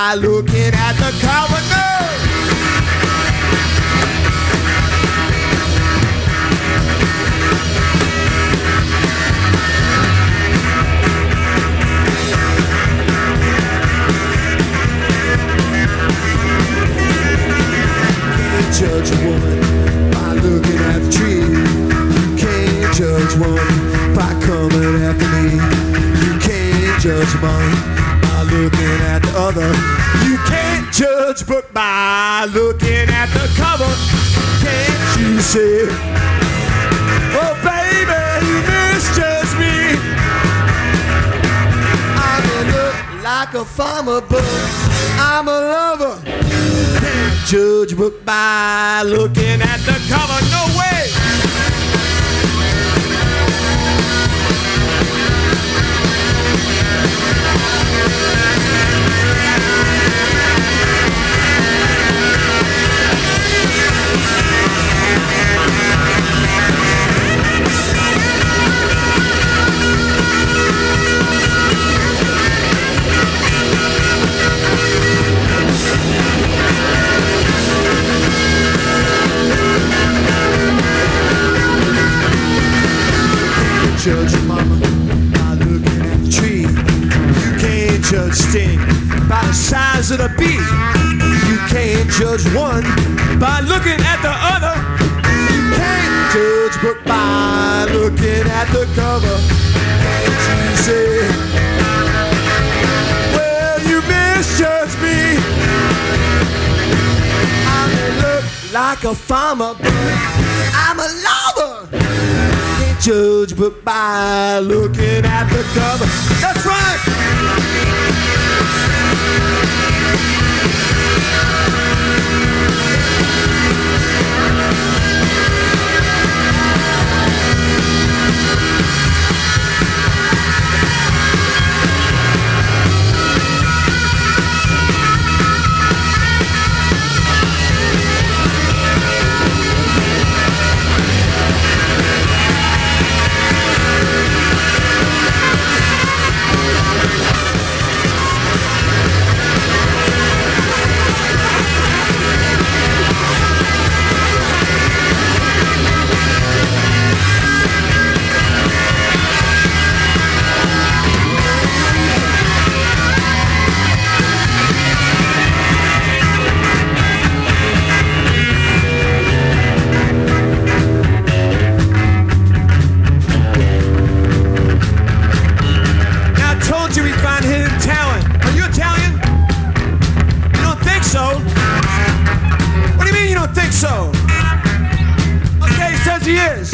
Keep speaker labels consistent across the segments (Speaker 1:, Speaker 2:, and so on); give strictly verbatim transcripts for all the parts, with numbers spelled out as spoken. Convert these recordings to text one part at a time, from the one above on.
Speaker 1: by looking at the cover. No! Judge a woman by looking at the tree. You can't judge one by coming after me. You can't judge one by looking at the other. You can't judge a book by looking at the cover. Can't you see? Oh baby, you misjudge me. I may look like a farmer, but I'm a lover. Judge a book by looking at the cover. No way! Judge your mama by looking at the tree. You can't judge sting by the size of the bee. You can't judge one by looking at the other. You can't judge book by looking at the cover. Can't you see? Well, you misjudge me. I may look like a farmer, but I'm a lover. Judge but by looking at the cover. That's right. So, okay, he says he is.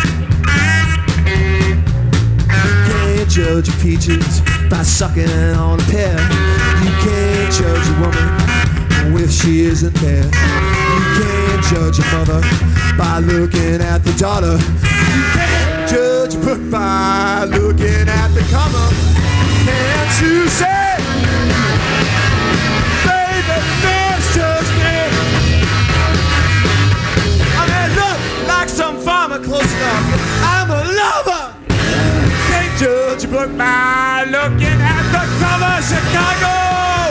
Speaker 1: You can't judge peaches by sucking on a pear. You can't judge a woman if she isn't there. You can't judge a mother by looking at the daughter. You can't judge a book by looking at the cover. Can't you say, baby, misjudge me? Like some farmer close enough, I'm a lover. Can't judge a book by looking at the cover. Chicago.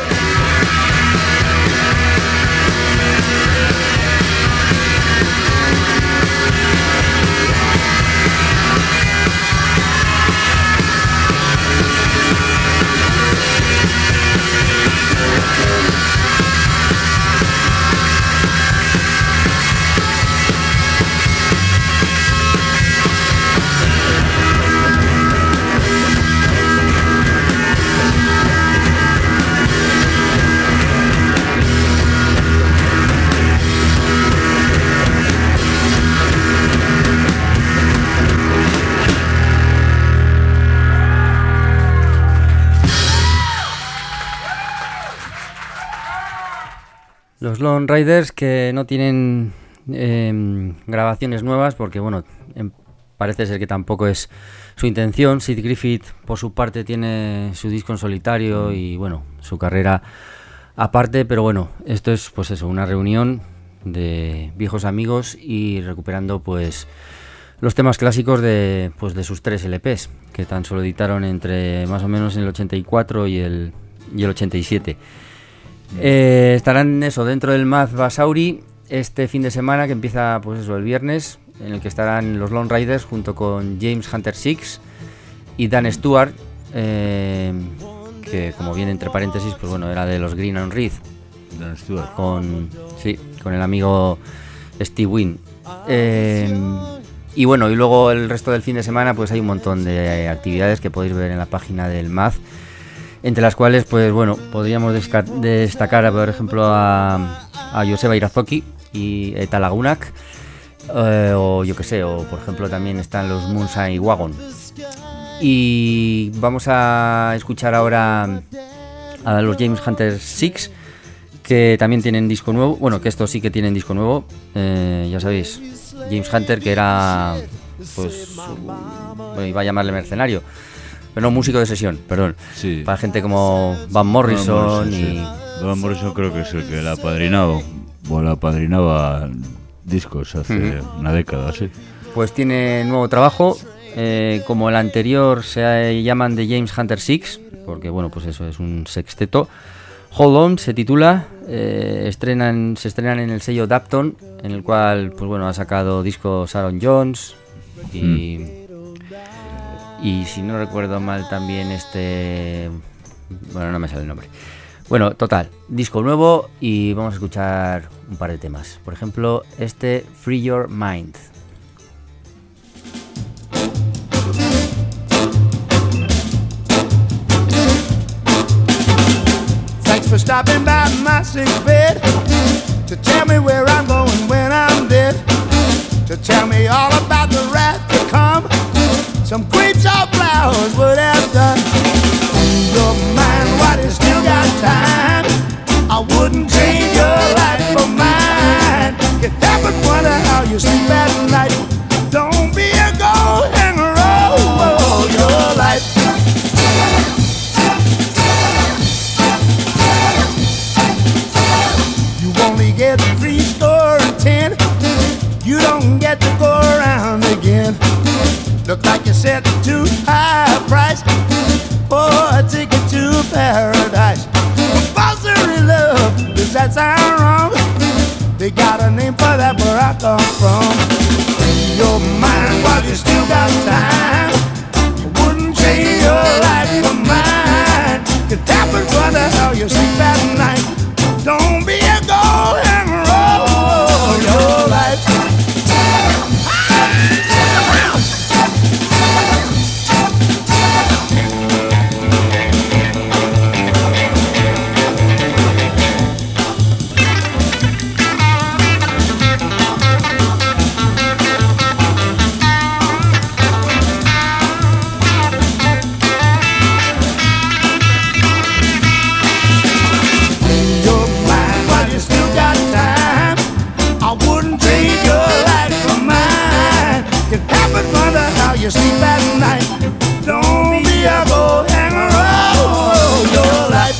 Speaker 2: Los Lone Riders, que no tienen eh, grabaciones nuevas porque, bueno, eh, parece ser que tampoco es su intención. Sid Griffith, por su parte, tiene su disco en solitario y, bueno, su carrera aparte, pero bueno, esto es, pues eso, una reunión de viejos amigos y recuperando, pues, los temas clásicos de, pues, de sus tres L Pes, que tan solo editaron entre más o menos en el ochenta y cuatro y el, y el ochenta y siete. Eh, estarán eso dentro del Math Basauri este fin de semana, que empieza pues eso el viernes, en el que estarán los Lone Riders junto con James Hunter Six y Dan Stewart, eh, que como viene entre paréntesis, pues bueno, era de los Green and Red.
Speaker 3: Dan Stewart.
Speaker 2: Con, sí, con el amigo Steve Wynn. Eh, y bueno, y luego el resto del fin de semana pues hay un montón de actividades que podéis ver en la página del Math, entre las cuales pues bueno, podríamos desca- destacar por ejemplo a, a Joseba Irazoki y Eta Lagunak, eh, o yo que sé, o por ejemplo también están los Moonshine Wagon. Y vamos a escuchar ahora a los James Hunter Six, que también tienen disco nuevo, bueno, que estos sí que tienen disco nuevo, eh, ya sabéis, James Hunter, que era, pues, bueno, iba a llamarle mercenario, pero no, músico de sesión, perdón,
Speaker 3: Sí.
Speaker 2: para gente como Van Morrison,
Speaker 3: Van Morrison,
Speaker 2: y...
Speaker 3: sí. Van Morrison creo que es el que la apadrinaba, o la apadrinaba discos hace uh-huh. una década, sí.
Speaker 2: Pues tiene nuevo trabajo, eh, como el anterior se eh, llaman The James Hunter Six, porque bueno, pues eso es un sexteto. Hold On se titula, eh, estrenan, se estrenan en el sello Dapton, en el cual pues bueno ha sacado discos Aaron Jones y, mm. y si no recuerdo mal también este, bueno, no me sale el nombre. Bueno, total, disco nuevo y vamos a escuchar un par de temas. Por ejemplo, este Free Your Mind.
Speaker 1: For stopping by my sick bed to tell me where I'm going when I'm dead, to tell me all about the wrath to come. Some grapes or flowers would have done. Your mind while you still got time. I wouldn't change your life for mine. Get up and wonder how you sleep at night. Don't be a gold hanger all your life. Get three score and ten. You don't get to go around again. Look like you set too high a price for a ticket to paradise. Compulsory love, does that sound wrong? They got a name for that where I come from. Free your mind while you still got time. You wouldn't change your life for mine. You tap and wonder how you sleep at night. Don't be a gold and roll your life. You sleep at night. Don't be a gold hanger all your life.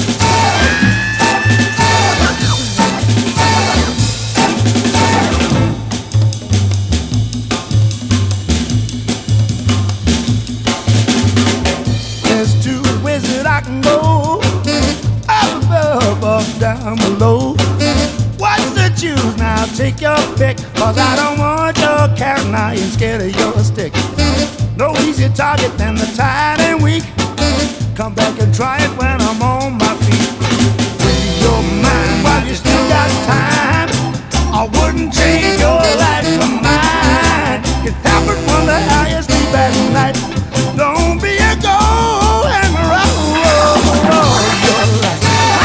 Speaker 1: There's two ways that I can go, up above, up down below. What's the choose now? Take your pick, cause I don't want your carrot now instead of your stick. No easy target than the tired and weak. Come back and try it when I'm on my feet. Free your mind while you still got time. I wouldn't change your life for mine. You have to wonder how you sleep at night. Don't be a gold and roll, roll your life.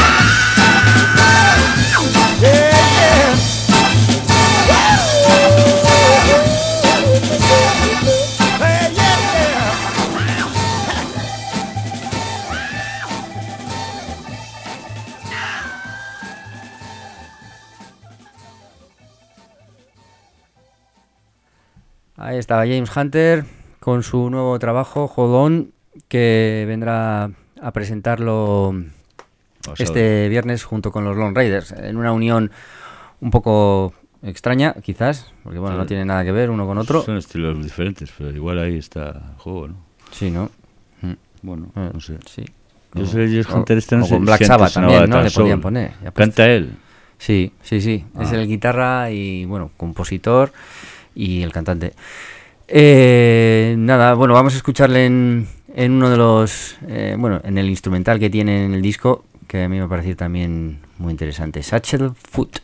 Speaker 1: Yeah, yeah.
Speaker 2: Ahí estaba James Hunter con su nuevo trabajo, Hold On, que vendrá a presentarlo este viernes junto con los Lone Riders, en una unión un poco extraña, quizás, porque bueno, sí, no tiene nada que ver uno con otro.
Speaker 3: Son estilos diferentes, pero igual ahí está el juego, ¿no?
Speaker 2: Sí, ¿no?
Speaker 3: Bueno, no sé.
Speaker 2: Sí.
Speaker 3: Yo soy el Josh Hunter este, no
Speaker 2: o
Speaker 3: sé
Speaker 2: con Black
Speaker 3: si
Speaker 2: Sabbath
Speaker 3: antes sonaba
Speaker 2: también, ¿no?
Speaker 3: tan
Speaker 2: Le podían
Speaker 3: soul.
Speaker 2: poner. Ya pues-
Speaker 3: ¿Canta él?
Speaker 2: Sí, sí, sí. Es
Speaker 3: Ah.
Speaker 2: el guitarra y, bueno, compositor y el cantante. Eh, nada, bueno, vamos a escucharle en, en uno de los, eh, bueno, en el instrumental que tiene en el disco, que a mí me parece también muy interesante. Satchel Foot.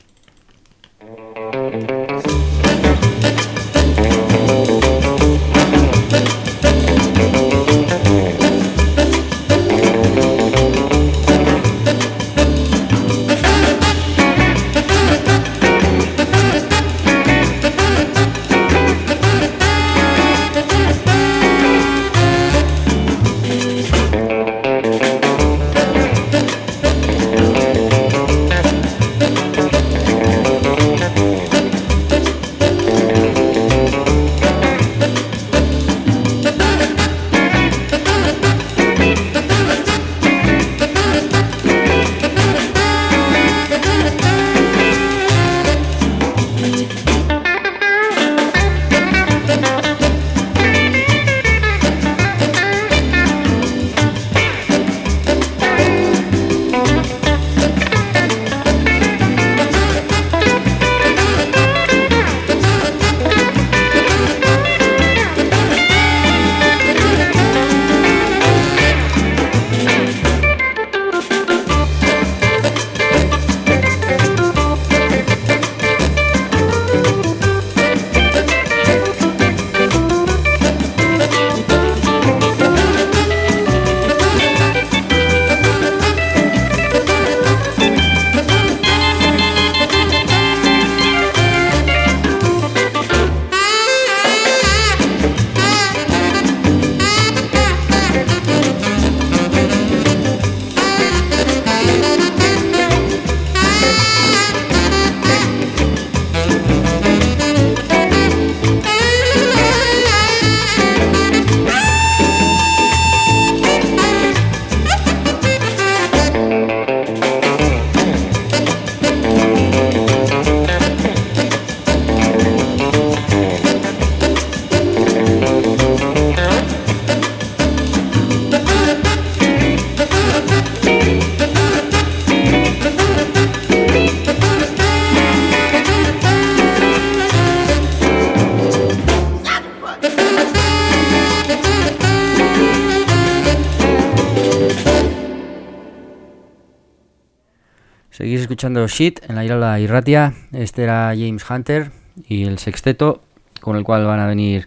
Speaker 2: Seguís escuchando Shit en la Irola Irratia. Este era James Hunter y el sexteto con el cual van a venir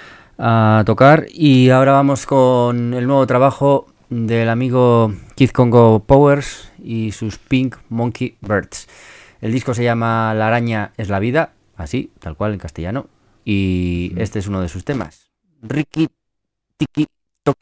Speaker 2: a tocar. Y ahora vamos con el nuevo trabajo del amigo Keith Congo Powers y sus Pink Monkey Birds. El disco se llama La araña es la vida, así, tal cual en castellano. Y este es uno de sus temas. Ricky Tiki Toki.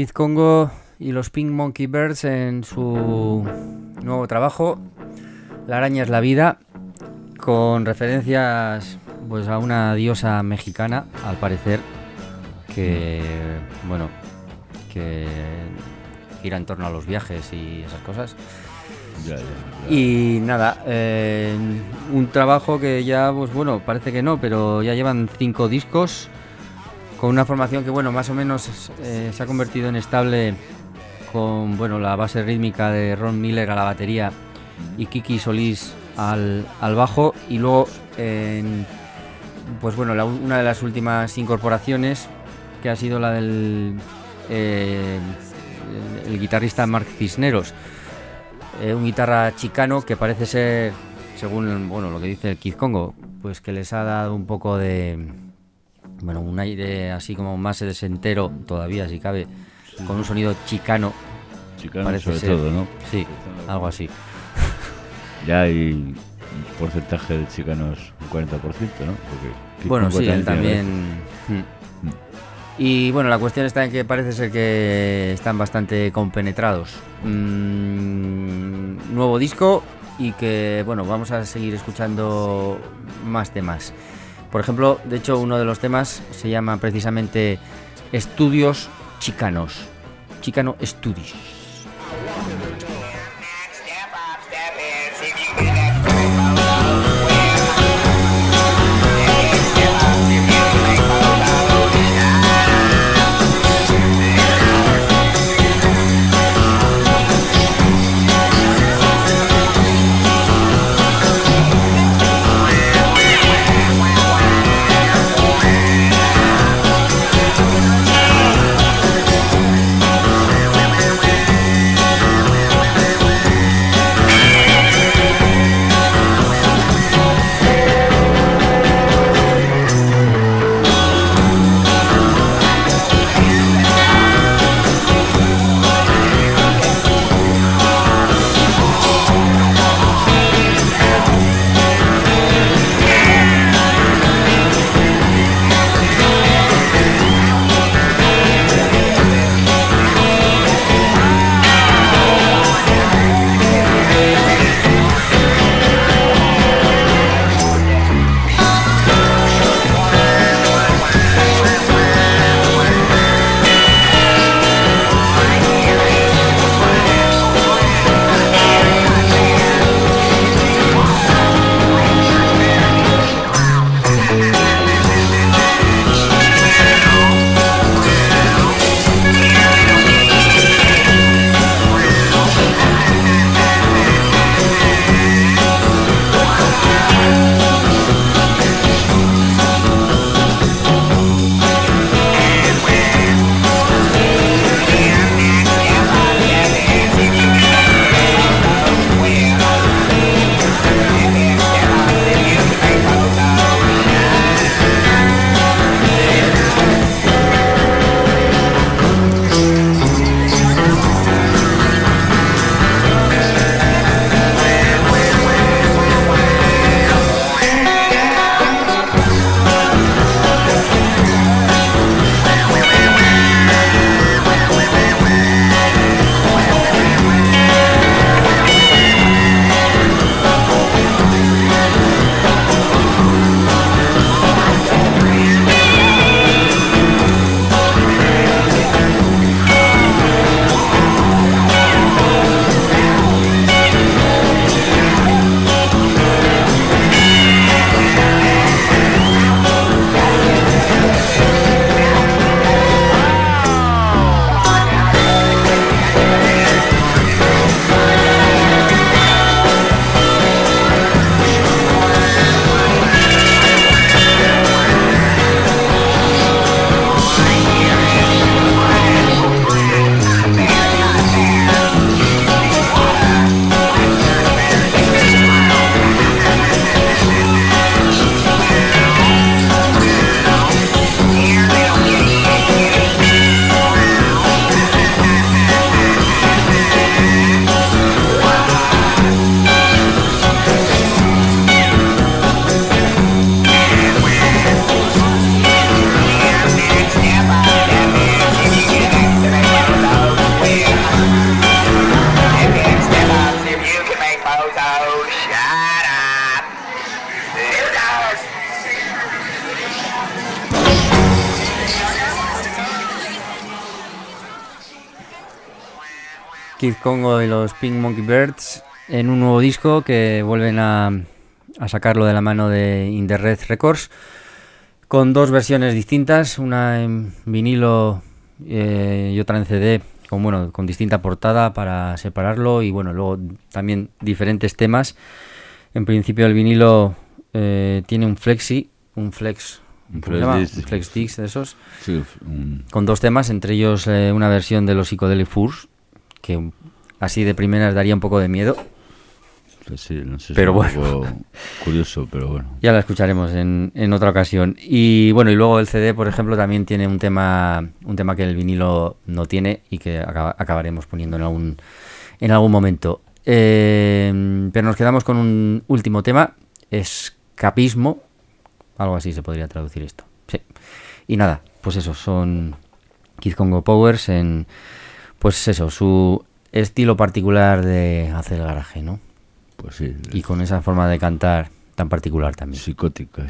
Speaker 2: Kid Congo y los Pink Monkey Birds en su nuevo trabajo, La araña es la vida, con referencias pues a una diosa mexicana, al parecer, que bueno, que gira en torno a los viajes y esas cosas.
Speaker 3: Ya, ya, ya.
Speaker 2: Y nada, eh, un trabajo que ya, pues bueno, parece que no, pero ya llevan cinco discos, con una formación que, bueno, más o menos eh, se ha convertido en estable, con, bueno, la base rítmica de Ron Miller a la batería y Kiki Solís al, al bajo, y luego, eh, pues bueno, la, una de las últimas incorporaciones, que ha sido la del eh, el, el guitarrista Mark Cisneros, eh, un guitarra chicano que parece ser, según, bueno, lo que dice el Kid Congo, pues que les ha dado un poco de, bueno, un aire así como más sesentero todavía, si cabe, sí, con un sonido chicano.
Speaker 3: Chicano
Speaker 2: parece
Speaker 3: sobre
Speaker 2: ser.
Speaker 3: todo, ¿no?
Speaker 2: Sí, algo así.
Speaker 3: Ya hay un porcentaje de chicanos, un cuarenta por ciento, ¿no? Porque
Speaker 2: bueno, sí, él también.
Speaker 3: Mm.
Speaker 2: Y bueno, la cuestión está en que parece ser que están bastante compenetrados. Mm, nuevo disco, y que, bueno, vamos a seguir escuchando más temas. Por ejemplo, de hecho, uno de los temas se llama precisamente Estudios Chicanos. Chicano Studios.
Speaker 1: We'll be right back.
Speaker 2: Kid Congo y los Pink Monkey Birds en un nuevo disco que vuelven a, a sacarlo de la mano de In The Red Records, con dos versiones distintas, una en vinilo eh, y otra en C D, con, bueno, con distinta portada para separarlo, y bueno, luego también diferentes temas. En principio el vinilo eh, tiene un flexi, un flex,
Speaker 3: Un
Speaker 2: ¿cómo se
Speaker 3: flex
Speaker 2: llama?
Speaker 3: disc.
Speaker 2: Un flex disc de esos,
Speaker 3: Sí, un-
Speaker 2: con dos temas, entre ellos eh, una versión de los Psychedelic Furs, que así de primeras daría un poco de miedo.
Speaker 3: pues sí, no sé,
Speaker 2: Pero
Speaker 3: es un poco curioso, pero bueno.
Speaker 2: Ya la escucharemos en, en otra ocasión. Y bueno, y luego el C D, por ejemplo, también tiene un tema un tema que el vinilo no tiene y que acaba- acabaremos poniendo en algún, en algún momento. Eh, pero nos quedamos con un último tema, escapismo, algo así se podría traducir esto. Sí. Y nada, pues eso, son Kid Congo Powers en, pues eso, su estilo particular de hacer el garaje, ¿no?
Speaker 3: Pues sí,
Speaker 2: Y con esa forma de cantar tan particular también.
Speaker 3: psicótica.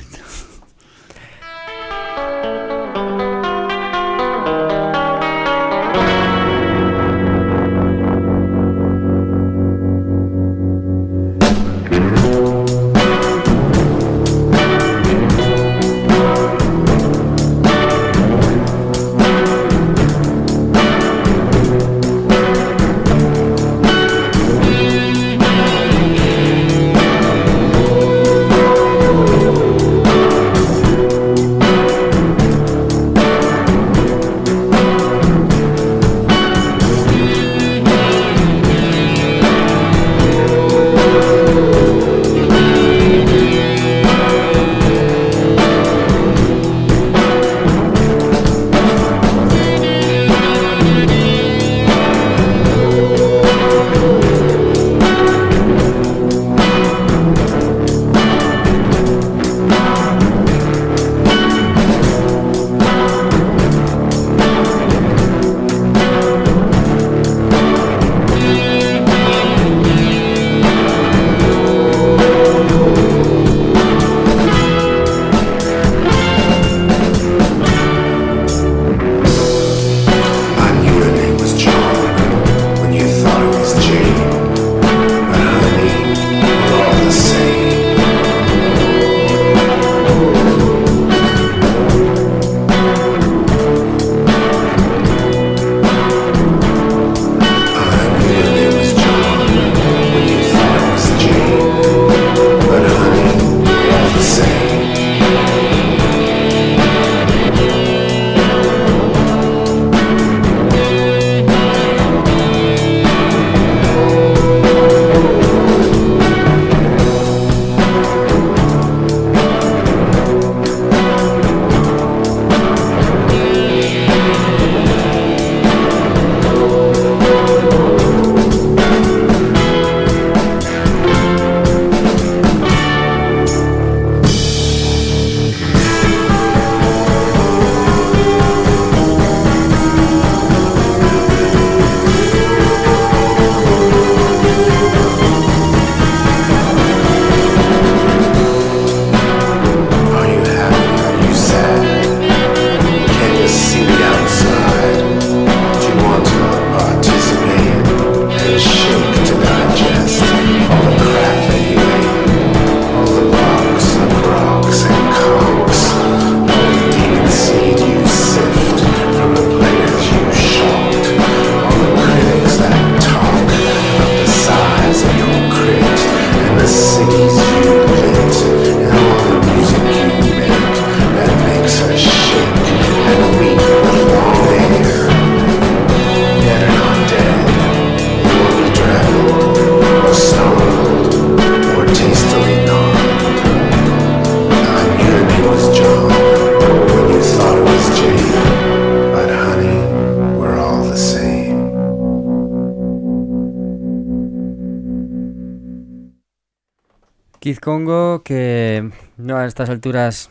Speaker 2: Kid Congo, que no, a estas alturas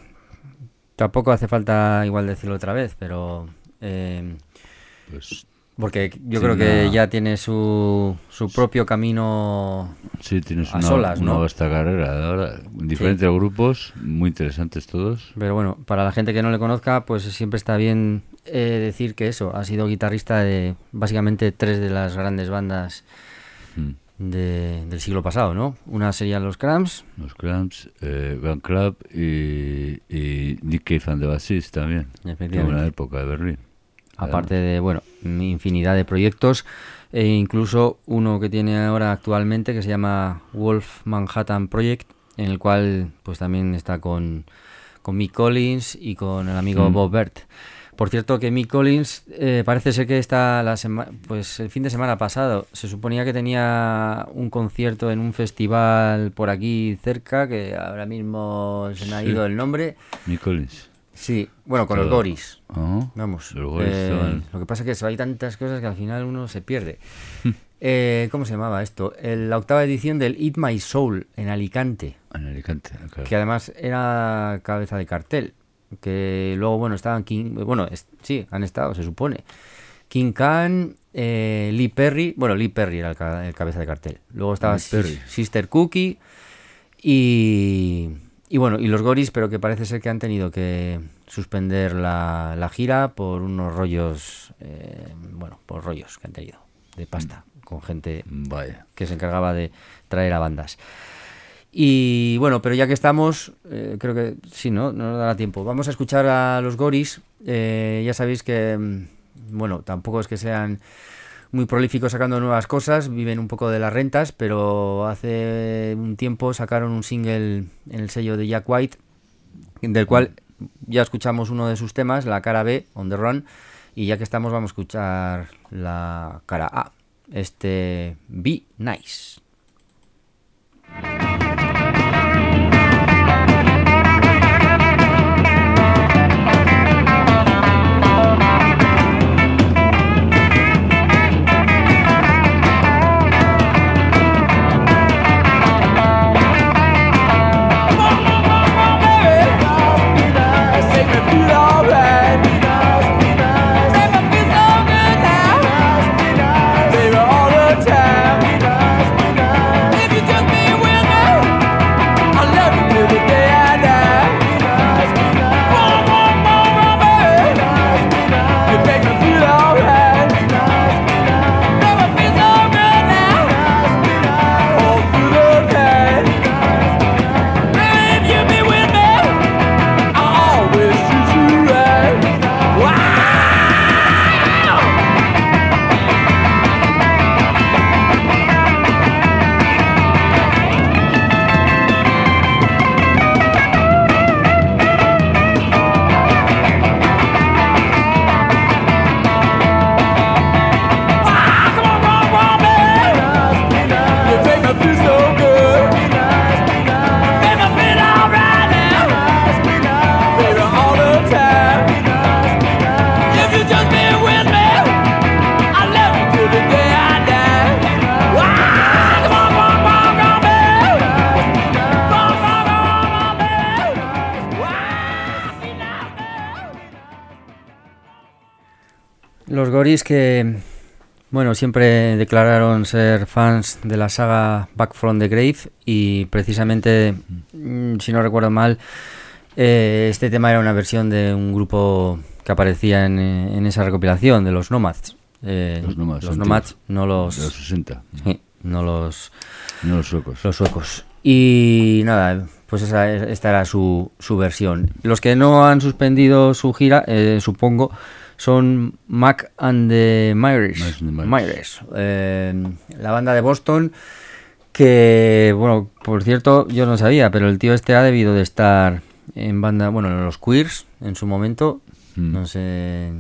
Speaker 2: tampoco hace falta igual decirlo otra vez, pero eh,
Speaker 3: Pues
Speaker 2: porque yo
Speaker 3: sí,
Speaker 2: creo que
Speaker 3: una-
Speaker 2: ya tiene su, su propio camino.
Speaker 3: sí, tienes
Speaker 2: a
Speaker 3: una,
Speaker 2: solas,
Speaker 3: una
Speaker 2: ¿no?
Speaker 3: vasta carrera de ahora. Diferentes grupos, muy interesantes todos.
Speaker 2: Pero bueno, para la gente que no le conozca, pues siempre está bien eh, decir que eso, ha sido guitarrista de básicamente tres de las grandes bandas
Speaker 3: Mm.
Speaker 2: de, del siglo pasado, ¿no? Una serían los Cramps.
Speaker 3: Los Cramps, eh, Van Club y, y Nick Cave and the Bassist también.
Speaker 2: Efectivamente.
Speaker 3: De una época de Berlín.
Speaker 2: Aparte de, bueno, infinidad de proyectos, e incluso uno que tiene ahora actualmente que se llama Wolf Manhattan Project, en el cual pues también está con, con Mick Collins y con el amigo
Speaker 3: Mm.
Speaker 2: Bob Bert. Por cierto que Mick Collins eh, parece ser que está la sema- pues el fin de semana pasado se suponía que tenía un concierto en un festival por aquí cerca, que ahora mismo se me ha
Speaker 3: Sí.
Speaker 2: ido el nombre.
Speaker 3: Nick Collins.
Speaker 2: Sí, bueno, con los
Speaker 3: Estaba-
Speaker 2: Goris.
Speaker 3: Ah,
Speaker 2: Vamos,
Speaker 3: los Goris
Speaker 2: eh,
Speaker 3: estaban-
Speaker 2: lo que pasa es que eso, hay tantas cosas que al final uno se pierde. eh, ¿Cómo se llamaba esto? El- la octava edición del Eat My Soul en Alicante,
Speaker 3: en Alicante. Claro.
Speaker 2: que además era cabeza de cartel, que luego, bueno, estaban King, bueno, es- sí, han estado, se supone. King Khan, eh, Lee Perry, bueno, Lee Perry era el, ca- el cabeza de cartel. Luego estaba
Speaker 3: Lee Perry.
Speaker 2: Sis- Sister Cookie y, y bueno, y los Goris, pero que parece ser que han tenido que suspender la, la gira por unos rollos, eh, bueno, por rollos que han tenido de pasta con gente
Speaker 3: Vaya.
Speaker 2: que se encargaba de traer a bandas. Y bueno, pero ya que estamos, eh, creo que sí, ¿no? No nos dará tiempo. Vamos a escuchar a los Goris. Eh, ya sabéis que, mm, bueno, tampoco es que sean muy prolíficos sacando nuevas cosas, viven un poco de las rentas, pero hace un tiempo sacaron un single en el sello de Jack White, del cual ya escuchamos uno de sus temas, la cara B, On the Run, y ya que estamos vamos a escuchar la cara A, este Be Nice. Los Goris que, bueno, siempre declararon ser fans de la saga Back from the Grave y precisamente, mm, si no recuerdo mal, eh, este tema era una versión de un grupo que aparecía en, en esa recopilación de los Nomads. Eh,
Speaker 3: Los Nomads,
Speaker 2: los
Speaker 3: antiguos,
Speaker 2: Nomads, no los,
Speaker 3: de los sesenta.
Speaker 2: sí, no los,
Speaker 3: No los suecos.
Speaker 2: los suecos. Y nada, pues esa, esta era su, su versión. Los que no han suspendido su gira, eh, supongo, son Mac and the Myres,
Speaker 3: Mac and the Myres.
Speaker 2: Myres, eh, la banda de Boston, que, bueno, por cierto, yo no sabía, pero el tío este ha debido de estar en banda, bueno, en los Queers en su momento,
Speaker 3: Mm.
Speaker 2: no sé,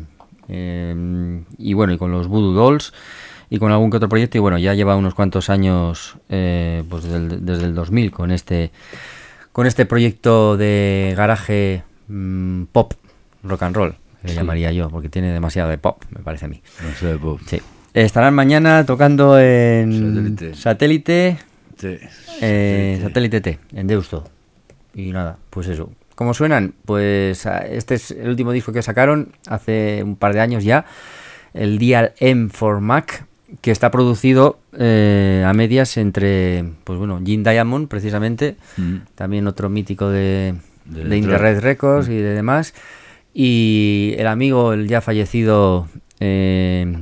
Speaker 2: eh, y bueno, y con los Voodoo Dolls y con algún que otro proyecto, y bueno, ya lleva unos cuantos años, eh, pues desde el, desde el dos mil con este con este proyecto de garaje mm, pop, rock and roll, que le
Speaker 3: Sí.
Speaker 2: llamaría yo, porque tiene demasiado de pop, me parece a mí.
Speaker 3: No sé, Bob.
Speaker 2: Sí. Estarán mañana tocando en
Speaker 3: Satélite.
Speaker 2: Satélite,
Speaker 3: Sí.
Speaker 2: eh,
Speaker 3: Sí.
Speaker 2: Satélite T, en Deusto. Y nada, pues eso. ¿Cómo suenan? Pues ah, este es el último disco que sacaron hace un par de años ya, el Dial M for Mac, que está producido eh, a medias entre, pues bueno, Gene Diamond, precisamente,
Speaker 3: Mm.
Speaker 2: también otro mítico de,
Speaker 3: De
Speaker 2: de Indie
Speaker 3: Detroit.
Speaker 2: Red Records y de demás, Y el amigo, el ya fallecido... Eh,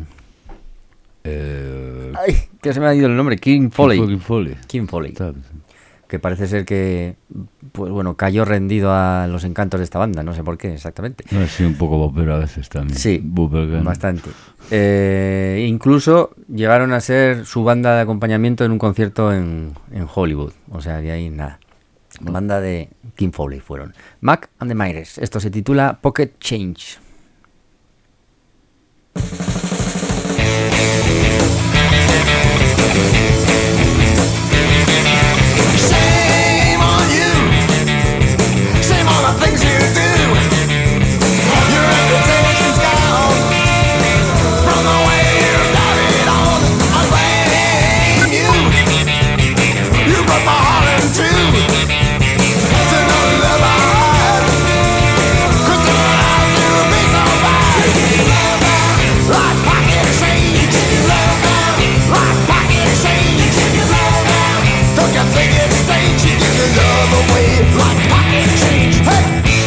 Speaker 3: Eh,
Speaker 2: ay, que se me ha ido el nombre, King Foley.
Speaker 3: King Foley.
Speaker 2: King Foley.
Speaker 3: Tal.
Speaker 2: Que parece ser que, pues bueno, cayó rendido a los encantos de esta banda, no sé por qué exactamente.
Speaker 3: No, sí, un poco bopero a veces también.
Speaker 2: Sí,
Speaker 3: Bubblegum.
Speaker 2: bastante. Eh, incluso llegaron a ser su banda de acompañamiento en un concierto en, en Hollywood. O sea, de ahí nada. Banda de King Foley fueron. Mac and the Myres. Esto se titula Pocket Change.
Speaker 1: Shame on you. Shame on the things you do. Your reputation's gone from the way you got it on. I blame you. You broke my heart in two. To know the love I had could turn out to be so bad. Like pocket change. Like pocket change. Don't you think it's strange? You give your love away like pocket change. Hey!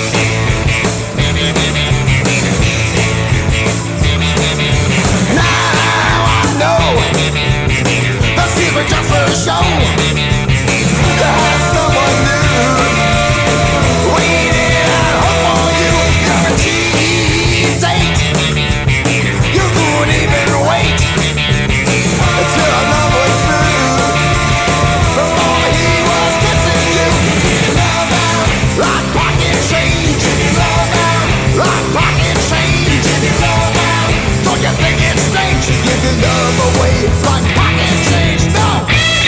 Speaker 1: Now I know the scenes were just for show. You had someone new waiting at home for you. You're a cheap date. You couldn't even wait until our love was through. Before he was kissing you. Like pocket change. Like pocket change. Don't you think it's strange? You give your love away like pocket change. No!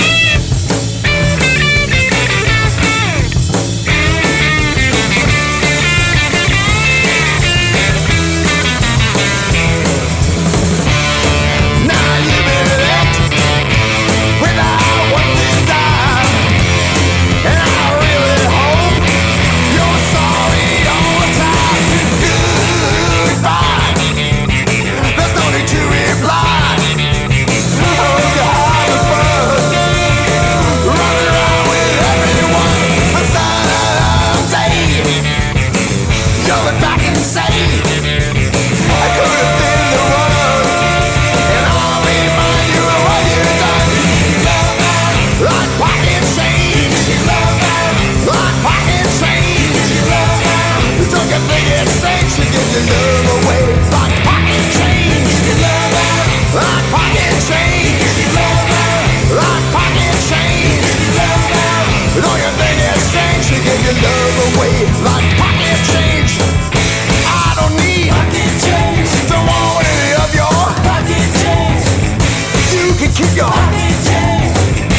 Speaker 1: Now you've been left without one desire. And I really hope you're sorry all the time. Goodbye. There's no need to reply. Oh, you had a fun running around with everyone. And someday you'll look back and say, I could have been the one. And I'll remind you of what you've done. Like pocket change. Like pocket change. Don't you think it's strange to give your love away? Like pocket change. Like pocket change. Like pocket change. Don't you think it's strange to give your love away? Like pocket change. I don't need pocket change. Don't want any of your pocket change. You can keep your pocket change.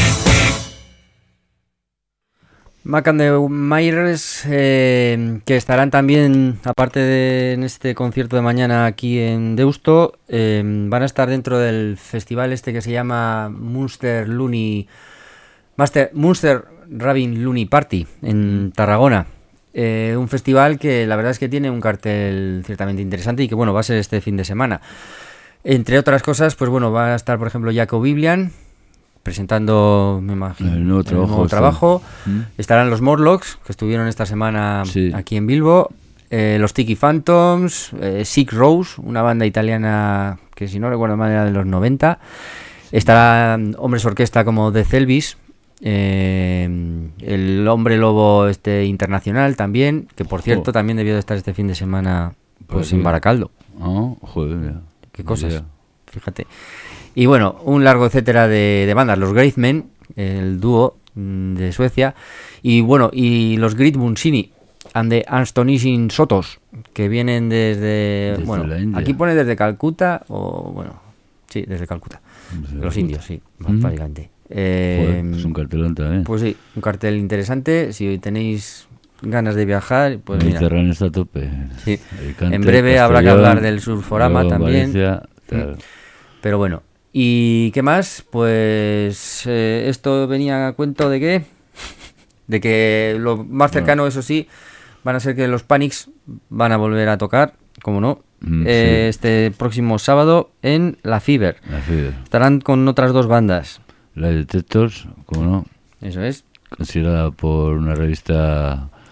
Speaker 2: Mac and the Myres, eh, que estarán también, aparte de en este concierto de mañana aquí en Deusto, eh, van a estar dentro del festival este que se llama Munster Looney Master, Munster Rabin Looney Party en Tarragona. Eh, un festival que la verdad es que tiene un cartel ciertamente interesante y que bueno, va a ser este fin de semana. Entre otras cosas, pues bueno, va a estar por ejemplo Jaco Biblian presentando, me imagino,
Speaker 3: el nuevo trabajo.
Speaker 2: El nuevo trabajo. ¿Mm? Estarán los Morlocks, que estuvieron esta semana sí. aquí en Bilbo, eh, los Tiki Phantoms, eh, Sick Rose, una banda italiana que si no recuerdo mal era de los noventa. Estará hombres orquesta como The Elvis, eh, el Hombre Lobo este internacional también, que por cierto oh. también debió de estar este fin de semana pues, pues en Baracaldo.
Speaker 3: Oh, joder, mira.
Speaker 2: Qué cosas, mira. Fíjate. Y bueno, un largo etcétera de, de bandas, los Great Men, el dúo de Suecia, y bueno, y los Great Bunsini and the Astonishing Sotos, que vienen desde,
Speaker 3: desde
Speaker 2: bueno, aquí pone desde Calcuta, o bueno, sí, desde Calcuta, desde los indios, sí, mm. básicamente. Eh,
Speaker 3: Joder, es un cartelón también.
Speaker 2: Pues sí, un cartel interesante, si tenéis ganas de viajar, pues
Speaker 3: el
Speaker 2: mira.
Speaker 3: Mediterráneo está a tope.
Speaker 2: Sí. En breve habrá que hablar del Surforama también.
Speaker 3: Valencia,
Speaker 2: mm. Pero bueno. ¿Y qué más? Pues eh, esto venía a cuento de que de que lo más cercano, bueno. eso sí, van a ser que los Panics van a volver a tocar, como no, mm, eh, sí. este próximo sábado en La Fever.
Speaker 3: La Fever.
Speaker 2: Estarán con otras dos bandas.
Speaker 3: La Detectors, como no.
Speaker 2: Eso es.
Speaker 3: Considerada por una revista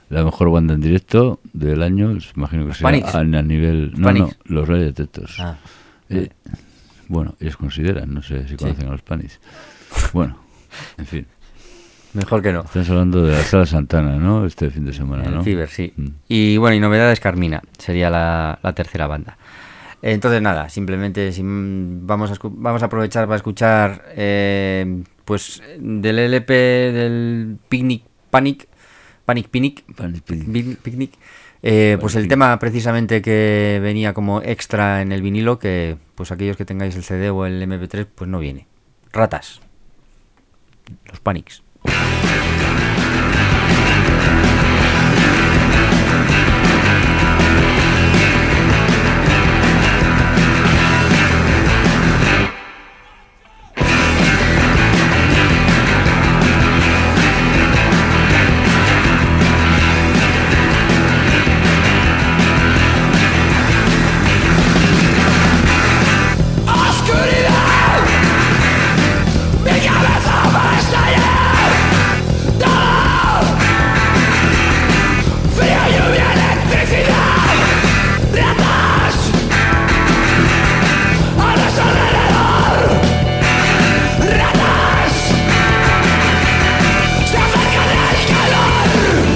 Speaker 3: la mejor banda en directo del año, imagino que sea a, a nivel... No,
Speaker 2: Panics.
Speaker 3: no, los Ray Detectors.
Speaker 2: Ah,
Speaker 3: Eh, bueno, ellos consideran, no sé si conocen
Speaker 2: Sí.
Speaker 3: a los Panics. Bueno, en fin.
Speaker 2: mejor que no.
Speaker 3: Estamos hablando de la Sala Santana, ¿no? Este fin de semana,
Speaker 2: El
Speaker 3: ¿no?
Speaker 2: Fever, sí.
Speaker 3: Mm.
Speaker 2: Y bueno, y novedades Carmina, sería la, la tercera banda. Entonces nada, simplemente sim- vamos, a escu- vamos a aprovechar para escuchar eh, pues del L P del Picnic Panic, Panic Picnic,
Speaker 3: Panic Picnic.
Speaker 2: Picnic, Picnic, eh, pues el
Speaker 3: Picnic.
Speaker 2: tema precisamente que venía como extra en el vinilo, que pues aquellos que tengáis el C D o el M P tres pues no viene. Ratas, los Panics.
Speaker 4: Oscuridad, mi cabeza va a estallar. Todo, frío, lluvia, electricidad. Ratas a nuestro alrededor. Ratas se acercan al calor.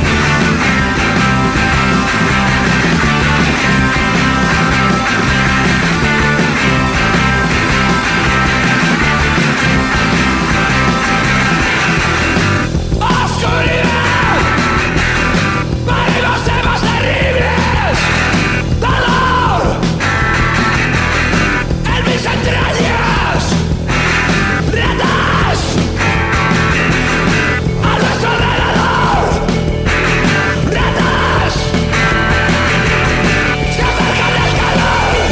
Speaker 4: Oscuridad, venimos de más terribles. Dolor en mis entrañas. Ratas a nuestro alrededor. Ratas se acercan al calor.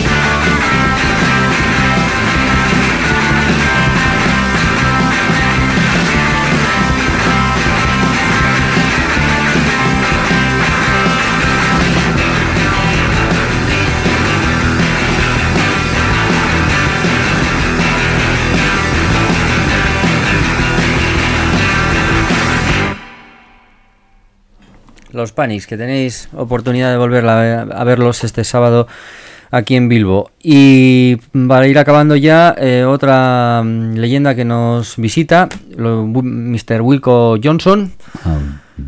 Speaker 2: Los Panics, que tenéis oportunidad de volver a, a verlos este sábado aquí en Bilbo. Y para ir acabando ya, eh, otra mm, leyenda que nos visita, lo, mister Wilco Johnson,
Speaker 3: Ah,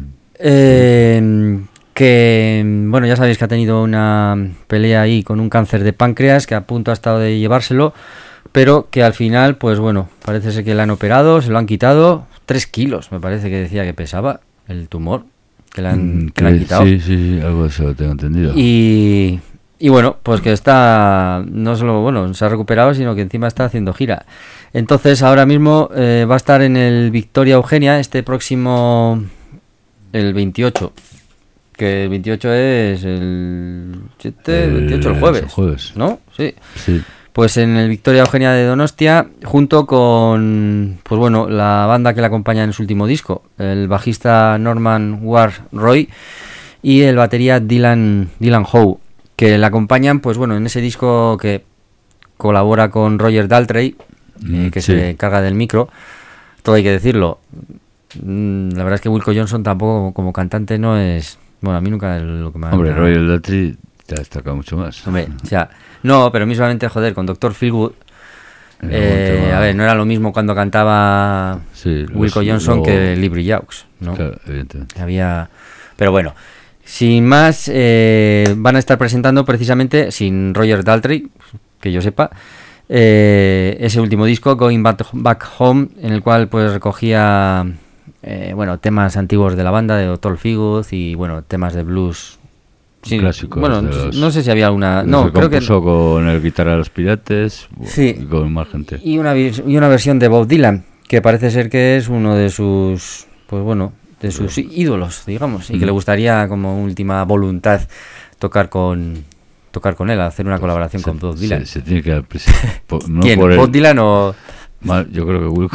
Speaker 2: eh, que, bueno, ya sabéis que ha tenido una pelea ahí con un cáncer de páncreas, que a punto ha estado de llevárselo, pero que al final, pues bueno, parece ser que le han operado, se lo han quitado, tres kilos me parece que decía que pesaba el tumor, que le han,
Speaker 3: mm,
Speaker 2: que le han
Speaker 3: que-
Speaker 2: quitado.
Speaker 3: Sí, sí, sí, algo de eso lo tengo entendido.
Speaker 2: Y, y bueno, pues que está, no solo, bueno, se ha recuperado, sino que encima está haciendo gira. Entonces ahora mismo eh, va a estar en el Victoria Eugenia este próximo, el veintiocho, que el veintiocho es el siete, el veintiocho, el
Speaker 3: El-
Speaker 2: jueves,
Speaker 3: el jueves.
Speaker 2: ¿no? Sí.
Speaker 3: Sí.
Speaker 2: Pues en el Victoria Eugenia de Donostia, junto con, pues bueno, la banda que le acompaña en su último disco, el bajista Norman Ward Roy y el batería Dylan Dylan Howe, que le acompañan, pues bueno, en ese disco que colabora con Roger Daltrey, eh,
Speaker 3: Mm,
Speaker 2: que
Speaker 3: sí.
Speaker 2: se encarga del micro. Todo hay que decirlo. Mm, La verdad es que Wilco Johnson tampoco como, como cantante no es, bueno, a mí nunca es lo que me ha...
Speaker 3: Hombre,
Speaker 2: me ha-
Speaker 3: Royal Daltrey te ha destacado mucho más.
Speaker 2: Hombre, o sea, no, pero mismamente, joder, con doctor Feelgood,
Speaker 3: En
Speaker 2: eh,
Speaker 3: algún tema-
Speaker 2: a ver, no era lo mismo cuando cantaba
Speaker 3: Sí,
Speaker 2: Wilco
Speaker 3: los-
Speaker 2: Johnson
Speaker 3: luego-
Speaker 2: que Libri Jaux, ¿no?
Speaker 3: Claro, evidentemente.
Speaker 2: Había... Pero bueno, sin más, eh, van a estar presentando precisamente, sin Roger Daltrey, que yo sepa, eh, ese último disco, Going Back, Back Home, en el cual pues recogía, eh, bueno, temas antiguos de la banda, de doctor Feelgood y, bueno, temas de blues. Sí,
Speaker 3: Clásicos
Speaker 2: bueno,
Speaker 3: de los-
Speaker 2: no sé si había alguna...
Speaker 3: Se
Speaker 2: No, creo que...
Speaker 3: compuso con el Guitarra de los Pirates
Speaker 2: Sí.
Speaker 3: y con más gente.
Speaker 2: Y una, vis- y una versión de Bob Dylan, que parece ser que es uno de sus, pues bueno, de sus ídolos, digamos, y que
Speaker 3: Mm.
Speaker 2: le gustaría como última voluntad tocar con tocar con él, hacer una colaboración
Speaker 3: Se-
Speaker 2: con Bob Dylan.
Speaker 3: Se, se tiene que dar prisa. Po- no
Speaker 2: ¿Quién?
Speaker 3: por el-
Speaker 2: ¿Bob Dylan o...?
Speaker 3: Mal, yo creo que Wilco.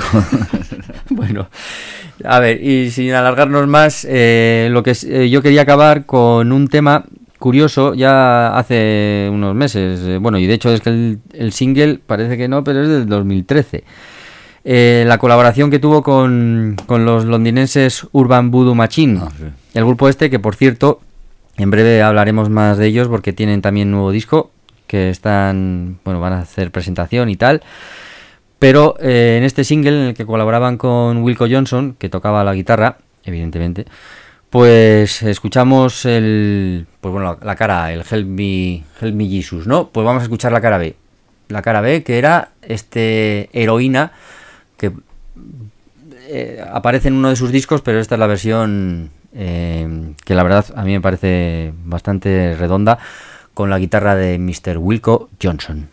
Speaker 2: Bueno, a ver, y sin alargarnos más, eh, lo que es- eh, yo quería acabar con un tema curioso ya hace unos meses, eh, bueno, y de hecho es que el, el single parece que no, pero es del dos mil trece. Eh, la colaboración que tuvo con, con los londinenses Urban Voodoo Machine,
Speaker 3: Ah, sí.
Speaker 2: el grupo este que, por cierto, en breve hablaremos más de ellos porque tienen también nuevo disco que están, bueno, van a hacer presentación y tal. Pero eh, en este single en el que colaboraban con Wilco Johnson, que tocaba la guitarra, evidentemente, pues escuchamos el, pues bueno, la, la cara A, el Help Me, Help Me Jesus, ¿no? Pues vamos a escuchar la cara B. La cara B, que era este Heroína, que eh, aparece en uno de sus discos, pero esta es la versión eh, que la verdad a mí me parece bastante redonda, con la guitarra de mister Wilco Johnson.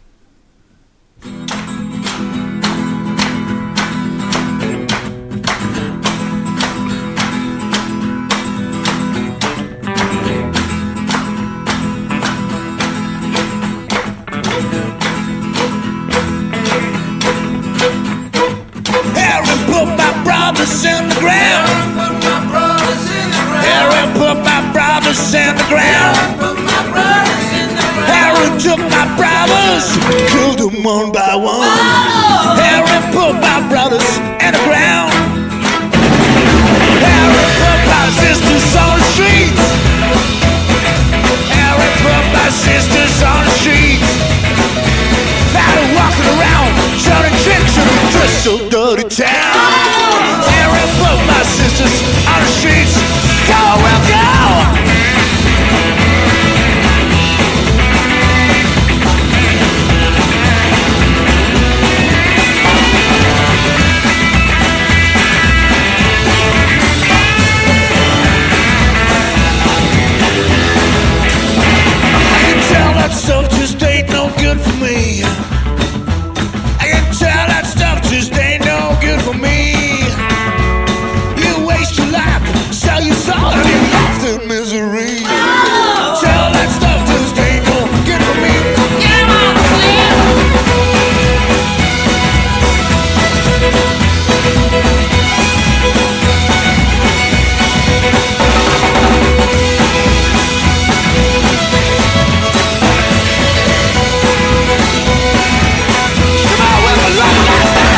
Speaker 5: In the ground. Aaron put my brothers in the ground. Aaron took my brothers, killed them one by one. Aaron put my brothers in the ground. Aaron put my sisters on the streets. Aaron put my sisters on the streets. Now they're walking around, shouting tricks in a dress so dirty town. Put my sisters on the streets. Go, we'll go. I can tell that stuff just ain't no good for me. I can tell that stuff just ain't no good for me. Sell your soul and you're lost in misery. Oh. Tell that stuff just ain't no good for me. Get on the come on, we're a lot last night.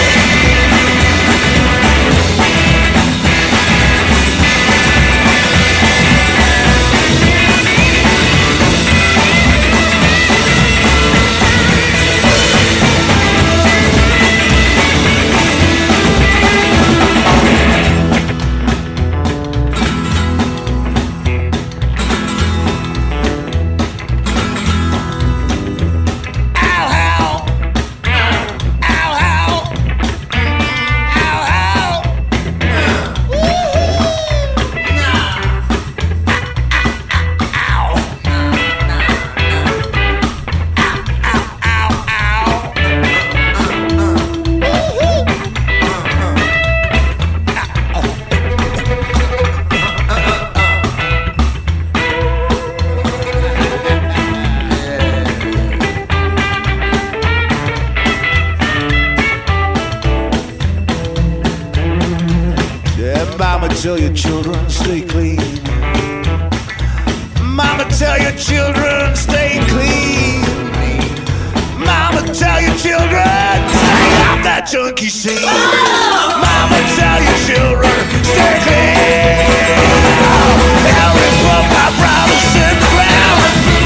Speaker 5: Tell your children stay clean. Mama, tell your children stay clean. Mama, tell your children stay off that junkie scene. Mama, tell your children stay clean. Aaron put my brothers in the ground.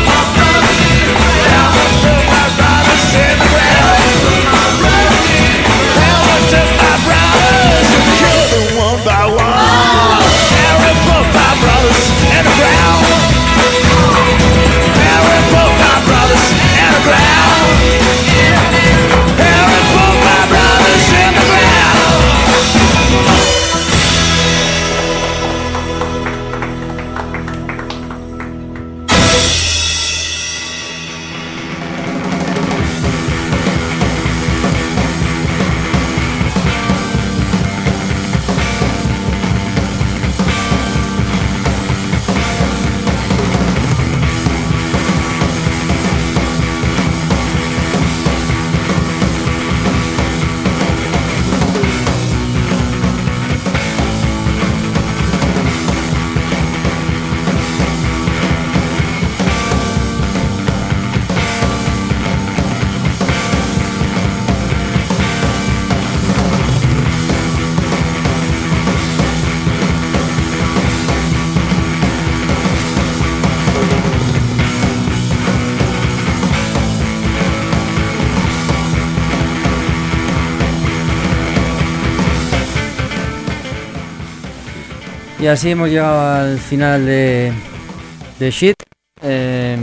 Speaker 5: Aaron put my brothers in the ground. Aaron took my brothers and killed them one by one. Aaron put my brothers in the ground. Aaron put my brothers in the ground. Aaron put my brothers in the ground.
Speaker 2: Y así hemos llegado al final de, de Shit. Eh,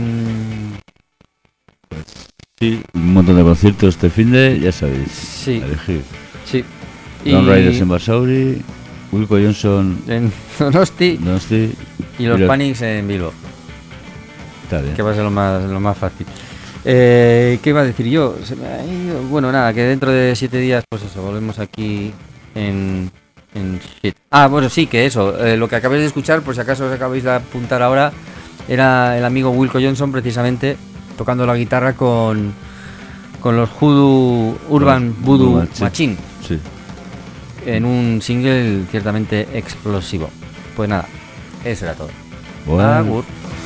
Speaker 3: Sí, un montón de conciertos este fin de, ya sabéis.
Speaker 2: Sí.
Speaker 3: A elegir.
Speaker 2: sí.
Speaker 3: Long Riders en Basauri, Wilco Johnson
Speaker 2: en Donosti
Speaker 3: Donosti
Speaker 2: y los
Speaker 3: y los-
Speaker 2: Panics en Bilbao,
Speaker 3: Está bien.
Speaker 2: que va a ser lo más, lo más fácil. Eh, ¿Qué iba a decir yo? Se me ha ido- Bueno, nada, que dentro de siete días, pues eso, volvemos aquí en, en Shit. Ah, bueno, sí, que eso, eh, lo que acabáis de escuchar, por si acaso os acabáis de apuntar ahora, era el amigo Wilco Johnson, precisamente, tocando la guitarra con, con los Hoodoo Urban
Speaker 3: Los
Speaker 2: Voodoo
Speaker 3: Voodoo Machine.
Speaker 2: Machine,
Speaker 3: Sí.
Speaker 2: en un single ciertamente explosivo. Pues nada, eso era todo.
Speaker 3: Bueno.
Speaker 2: Agur.